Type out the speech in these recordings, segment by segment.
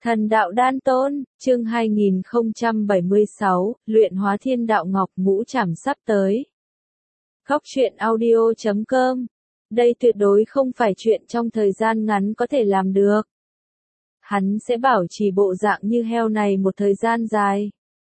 Thần đạo đan tôn, chương 2076, luyện hóa thiên đạo ngọc ngũ trảm sắp tới. Góc truyện audio.com. Đây tuyệt đối không phải chuyện trong thời gian ngắn có thể làm được. Hắn sẽ bảo trì bộ dạng như heo này một thời gian dài.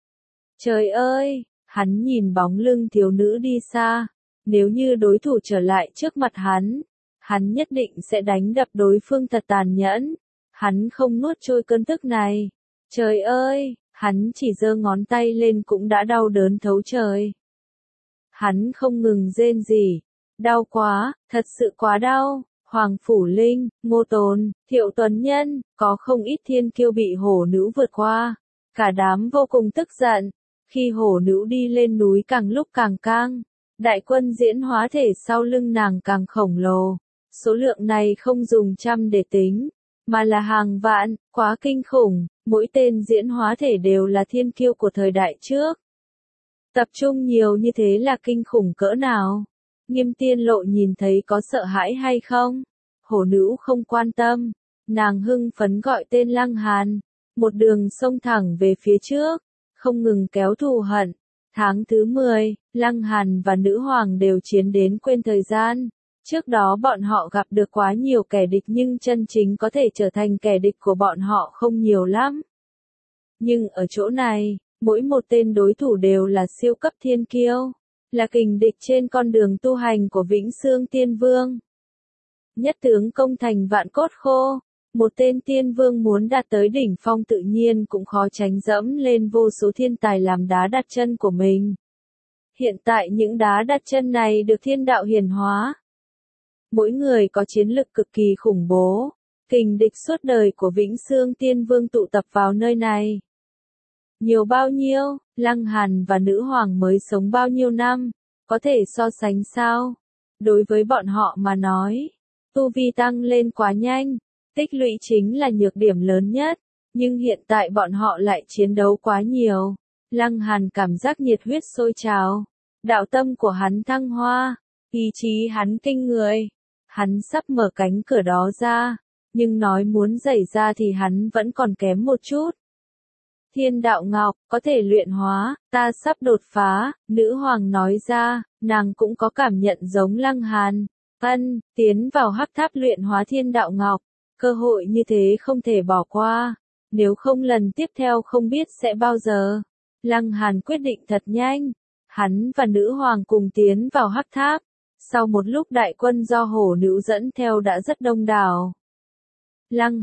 Trời ơi, hắn nhìn bóng lưng thiếu nữ đi xa. Nếu như đối thủ trở lại trước mặt hắn nhất định sẽ đánh đập đối phương thật tàn nhẫn. Hắn không nuốt trôi cơn tức này. Trời ơi, hắn chỉ giơ ngón tay lên cũng đã đau đớn thấu trời. Hắn không ngừng rên rỉ. Đau quá, thật sự quá đau. Hoàng Phủ Linh, Ngô Tồn, Thiệu Tuấn Nhân, có không ít thiên kiêu bị hổ nữ vượt qua. Cả đám vô cùng tức giận. Khi hổ nữ đi lên núi càng lúc càng căng, đại quân diễn hóa thể sau lưng nàng càng khổng lồ. Số lượng này không dùng trăm để tính, mà là hàng vạn, quá kinh khủng, mỗi tên diễn hóa thể đều là thiên kiêu của thời đại trước. Tập trung nhiều như thế là kinh khủng cỡ nào? Nghiêm Tiên Lộ nhìn thấy có sợ hãi hay không? Hổ nữ không quan tâm, nàng hưng phấn gọi tên Lăng Hàn, một đường xông thẳng về phía trước, không ngừng kéo thù hận. Tháng thứ 10, Lăng Hàn và Nữ Hoàng đều chiến đến quên thời gian. Trước đó bọn họ gặp được quá nhiều kẻ địch nhưng chân chính có thể trở thành kẻ địch của bọn họ không nhiều lắm. Nhưng ở chỗ này, mỗi một tên đối thủ đều là siêu cấp thiên kiêu, là kình địch trên con đường tu hành của Vĩnh Xương Tiên Vương. Nhất tướng công thành vạn cốt khô, một tên tiên vương muốn đạt tới đỉnh phong tự nhiên cũng khó tránh dẫm lên vô số thiên tài làm đá đặt chân của mình. Hiện tại những đá đặt chân này được thiên đạo hiển hóa. Mỗi người có chiến lực cực kỳ khủng bố, kình địch suốt đời của Vĩnh Xương Tiên Vương tụ tập vào nơi này. Nhiều bao nhiêu, Lăng Hàn và Nữ Hoàng mới sống bao nhiêu năm, có thể so sánh sao? Đối với bọn họ mà nói, tu vi tăng lên quá nhanh, tích lũy chính là nhược điểm lớn nhất, nhưng hiện tại bọn họ lại chiến đấu quá nhiều. Lăng Hàn cảm giác nhiệt huyết sôi trào, đạo tâm của hắn thăng hoa, ý chí hắn kinh người. Hắn sắp mở cánh cửa đó ra, nhưng nói muốn đẩy ra thì hắn vẫn còn kém một chút. Thiên đạo ngọc, có thể luyện hóa, ta sắp đột phá, Nữ Hoàng nói ra, nàng cũng có cảm nhận giống Lăng Hàn. Tiến vào hắc tháp luyện hóa thiên đạo ngọc, cơ hội như thế không thể bỏ qua, nếu không lần tiếp theo không biết sẽ bao giờ. Lăng Hàn quyết định thật nhanh, hắn và Nữ Hoàng cùng tiến vào hắc tháp. Sau một lúc đại quân do hổ nữ dẫn theo đã rất đông đảo. Lăng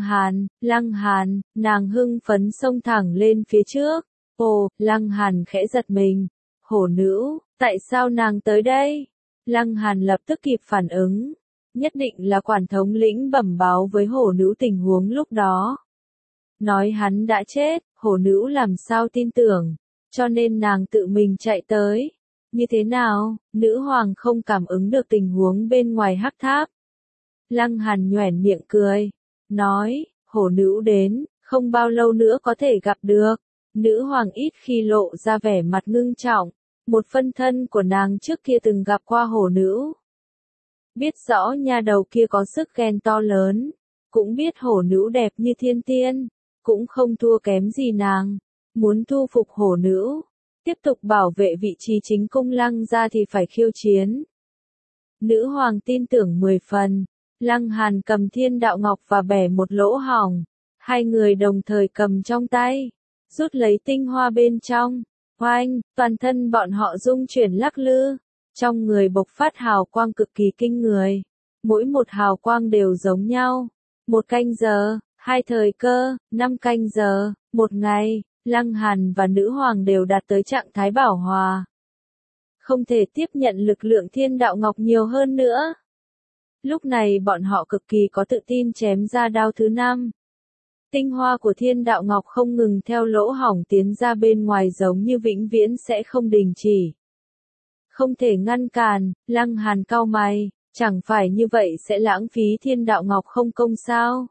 Hàn, nàng hưng phấn xông thẳng lên phía trước. Ồ, Lăng Hàn khẽ giật mình. Hổ nữ, tại sao nàng tới đây? Lăng Hàn lập tức kịp phản ứng. Nhất định là quản thống lĩnh bẩm báo với hổ nữ tình huống lúc đó. Nói hắn đã chết, hổ nữ làm sao tin tưởng, cho nên nàng tự mình chạy tới. Như thế nào, Nữ Hoàng không cảm ứng được tình huống bên ngoài hắc tháp. Lăng Hàn nhoẻn miệng cười, nói, hổ nữ đến, không bao lâu nữa có thể gặp được. Nữ Hoàng ít khi lộ ra vẻ mặt ngưng trọng, một phân thân của nàng trước kia từng gặp qua hổ nữ. Biết rõ nha đầu kia có sức ghen to lớn, cũng biết hổ nữ đẹp như thiên tiên, cũng không thua kém gì nàng, muốn thu phục hổ nữ. Tiếp tục bảo vệ vị trí chính cung Lăng gia thì phải khiêu chiến. Nữ Hoàng tin tưởng 10 phần. Lăng Hàn cầm thiên đạo ngọc và bẻ một lỗ hổng. Hai người đồng thời cầm trong tay, rút lấy tinh hoa bên trong. Oanh, toàn thân bọn họ rung chuyển lắc lư. Trong người bộc phát hào quang cực kỳ kinh người. Mỗi một hào quang đều giống nhau. 1 canh giờ, 2 thời cơ, 5 canh giờ, 1 ngày. Lăng Hàn và Nữ Hoàng đều đạt tới trạng thái bảo hòa. Không thể tiếp nhận lực lượng thiên đạo ngọc nhiều hơn nữa. Lúc này bọn họ cực kỳ có tự tin chém ra đao thứ 5. Tinh hoa của thiên đạo ngọc không ngừng theo lỗ hổng tiến ra bên ngoài giống như vĩnh viễn sẽ không đình chỉ. Không thể ngăn cản, Lăng Hàn cau mày, chẳng phải như vậy sẽ lãng phí thiên đạo ngọc không công sao?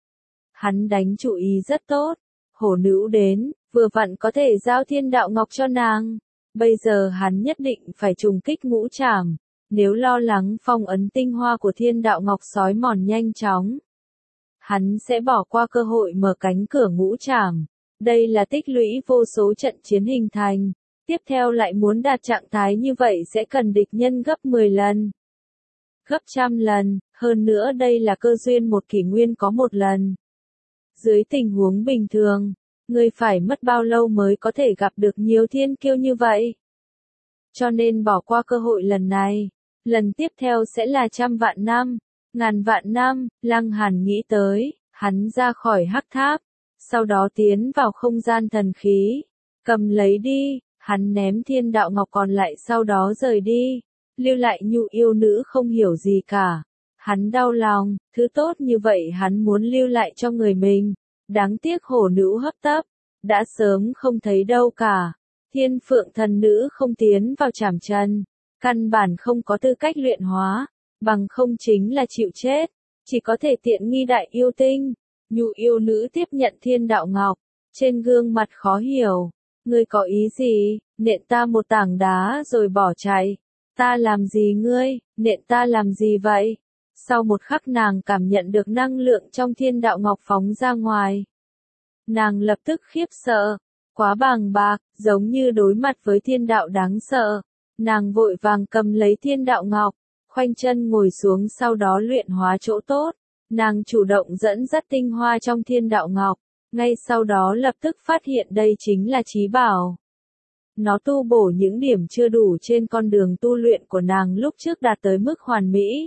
Hắn đánh chủ ý rất tốt, hổ nữ đến, vừa vặn có thể giao thiên đạo ngọc cho nàng. Bây giờ hắn nhất định phải trùng kích ngũ trảm, nếu lo lắng phong ấn tinh hoa của thiên đạo ngọc xói mòn nhanh chóng. hắn sẽ bỏ qua cơ hội mở cánh cửa ngũ trảm. Đây là tích lũy vô số trận chiến hình thành. Tiếp theo lại muốn đạt trạng thái như vậy sẽ cần địch nhân gấp 10 lần. Gấp trăm lần, hơn nữa đây là cơ duyên một kỷ nguyên có một lần. Dưới tình huống bình thường, người phải mất bao lâu mới có thể gặp được nhiều thiên kiêu như vậy? Cho nên bỏ qua cơ hội lần này, lần tiếp theo sẽ là trăm vạn năm, ngàn vạn năm. Lăng Hàn nghĩ tới, hắn ra khỏi hắc tháp, sau đó tiến vào không gian thần khí, cầm lấy đi, hắn ném thiên đạo ngọc còn lại sau đó rời đi, lưu lại Nhu yêu nữ không hiểu gì cả. Hắn đau lòng, thứ tốt như vậy hắn muốn lưu lại cho người mình, đáng tiếc hổ nữ hấp tấp, đã sớm không thấy đâu cả. Thiên phượng thần nữ không tiến vào trảm trần, căn bản không có tư cách luyện hóa, bằng không chính là chịu chết, chỉ có thể tiện nghi đại yêu tinh. Nhu yêu nữ tiếp nhận thiên đạo ngọc, trên gương mặt khó hiểu, ngươi có ý gì, nện ta một tảng đá rồi bỏ chạy, ta làm gì ngươi, nện ta làm gì vậy? Sau một khắc nàng cảm nhận được năng lượng trong thiên đạo ngọc phóng ra ngoài. Nàng lập tức khiếp sợ, quá bàng bạc, giống như đối mặt với thiên đạo đáng sợ. Nàng vội vàng cầm lấy thiên đạo ngọc, khoanh chân ngồi xuống sau đó luyện hóa chỗ tốt. Nàng chủ động dẫn dắt tinh hoa trong thiên đạo ngọc, ngay sau đó lập tức phát hiện đây chính là chí bảo. Nó tu bổ những điểm chưa đủ trên con đường tu luyện của nàng lúc trước đạt tới mức hoàn mỹ.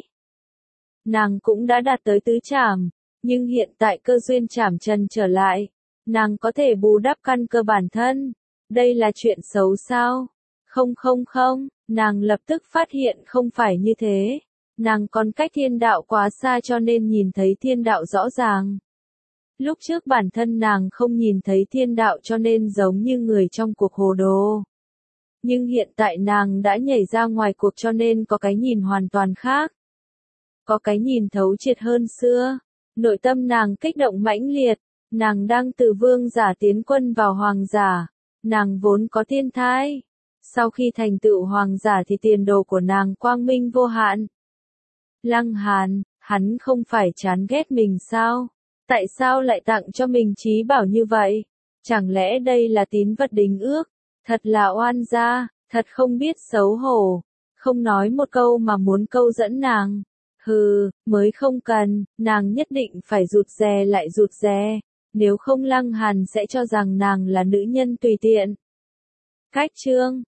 Nàng cũng đã đạt tới tứ trảm, nhưng hiện tại cơ duyên trảm trần trở lại, nàng có thể bù đắp căn cơ bản thân. Đây là chuyện xấu sao? Không, nàng lập tức phát hiện không phải như thế. Nàng còn cách thiên đạo quá xa cho nên nhìn thấy thiên đạo rõ ràng. Lúc trước bản thân nàng không nhìn thấy thiên đạo cho nên giống như người trong cuộc hồ đồ. Nhưng hiện tại nàng đã nhảy ra ngoài cuộc cho nên có cái nhìn hoàn toàn khác. Có cái nhìn thấu triệt hơn xưa. Nội tâm nàng kích động mãnh liệt. Nàng đang từ vương giả tiến quân vào hoàng giả. Nàng vốn có thiên thai. Sau khi thành tựu hoàng giả thì tiền đồ của nàng quang minh vô hạn. Lăng Hàn, hắn không phải chán ghét mình sao? Tại sao lại tặng cho mình chí bảo như vậy? Chẳng lẽ đây là tín vật đính ước? Thật là oan gia, thật không biết xấu hổ. Không nói một câu mà muốn câu dẫn nàng. Hừ, mới không cần, nàng nhất định phải rụt rè lại rụt rè. Nếu không Lăng Hàn sẽ cho rằng nàng là nữ nhân tùy tiện. Cách chương